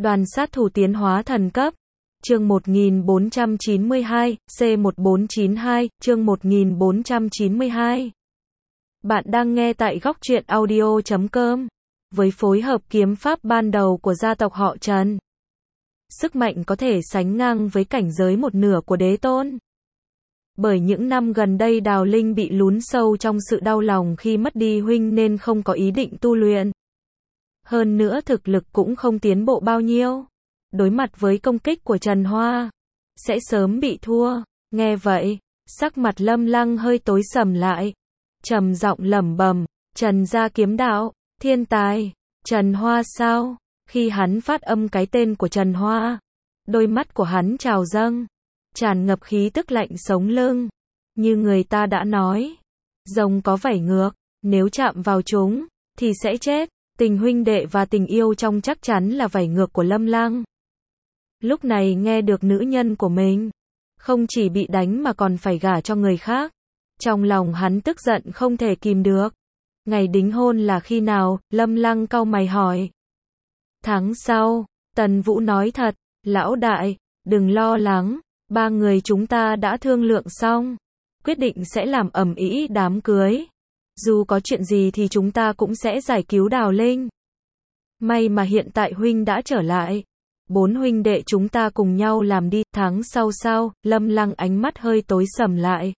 Đoàn sát thủ tiến hóa thần cấp. Chương 1492, C1492, chương 1492. Bạn đang nghe tại góc truyện audio.com. Với phối hợp kiếm pháp ban đầu của gia tộc họ Trần, sức mạnh có thể sánh ngang với cảnh giới một nửa của đế tôn. Bởi những năm gần đây Đào Linh bị lún sâu trong sự đau lòng khi mất đi huynh nên không có ý định tu luyện. Hơn nữa thực lực cũng không tiến bộ bao nhiêu. Đối mặt với công kích của Trần Hoa, sẽ sớm bị thua. Nghe vậy, sắc mặt Lâm Lăng hơi tối sầm lại. Trầm giọng lẩm bẩm, Trần gia kiếm đạo, thiên tài, Trần Hoa sao? Khi hắn phát âm cái tên của Trần Hoa, đôi mắt của hắn trào dâng, tràn ngập khí tức lạnh sống lưng. Như người ta đã nói, rồng có vảy ngược, nếu chạm vào chúng, thì sẽ chết. Tình huynh đệ và tình yêu trong chắc chắn là vảy ngược của Lâm Lăng. Lúc này nghe được nữ nhân của mình không chỉ bị đánh mà còn phải gả cho người khác, trong lòng hắn tức giận không thể kìm được. Ngày đính hôn là khi nào? Lâm Lăng cau mày hỏi. Tháng sau. Tần Vũ nói thật. Lão đại, đừng lo lắng, ba người chúng ta đã thương lượng xong, quyết định sẽ làm ầm ĩ đám cưới. Dù có chuyện gì thì chúng ta cũng sẽ giải cứu Đào Linh. May mà hiện tại huynh đã trở lại. 4 huynh đệ chúng ta cùng nhau làm đi. Tháng sau sao? Lâm Lăng ánh mắt hơi tối sầm lại.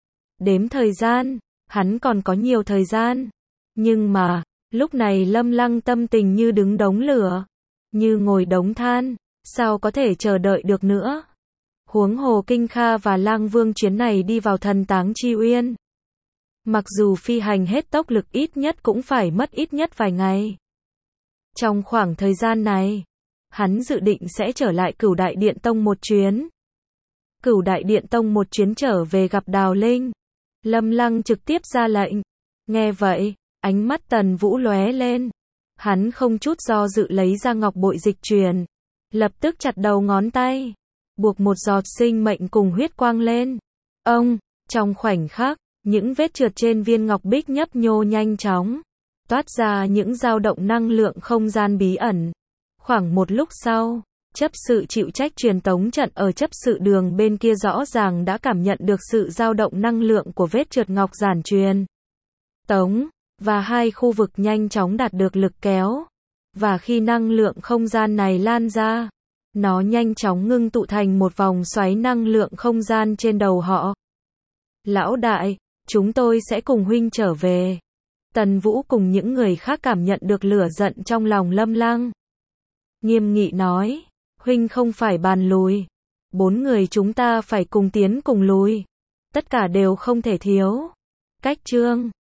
Đếm thời gian, hắn còn có nhiều thời gian. Nhưng mà, lúc này Lâm Lăng tâm tình như đứng đống lửa, như ngồi đống than, sao có thể chờ đợi được nữa. Huống hồ Kinh Kha và Lang Vương chuyến này đi vào Thần Táng Chi Uyên. Mặc dù phi hành hết tốc lực ít nhất cũng phải mất ít nhất vài ngày. Trong khoảng thời gian này, hắn dự định sẽ trở lại Cửu Đại Điện Tông một chuyến. Cửu Đại Điện Tông một chuyến trở về gặp Đào Linh. Lâm Lăng trực tiếp ra lệnh. Nghe vậy, ánh mắt Tần Vũ lóe lên. Hắn không chút do dự lấy ra ngọc bội dịch truyền, lập tức chặt đầu ngón tay, buộc một giọt sinh mệnh cùng huyết quang lên. Ông, trong khoảnh khắc, những vết trượt trên viên ngọc bích nhấp nhô nhanh chóng, toát ra những dao động năng lượng không gian bí ẩn. Khoảng một lúc sau, chấp sự chịu trách truyền tống trận ở chấp sự đường bên kia rõ ràng đã cảm nhận được sự dao động năng lượng của vết trượt ngọc giản truyền tống, và hai khu vực nhanh chóng đạt được lực kéo. Và khi năng lượng không gian này lan ra, nó nhanh chóng ngưng tụ thành một vòng xoáy năng lượng không gian trên đầu họ. Lão đại, chúng tôi sẽ cùng huynh trở về. Tần Vũ cùng những người khác cảm nhận được lửa giận trong lòng Lâm Lăng. Nghiêm nghị nói, huynh không phải bàn lùi. 4 người chúng ta phải cùng tiến cùng lùi. Tất cả đều không thể thiếu. Cách chương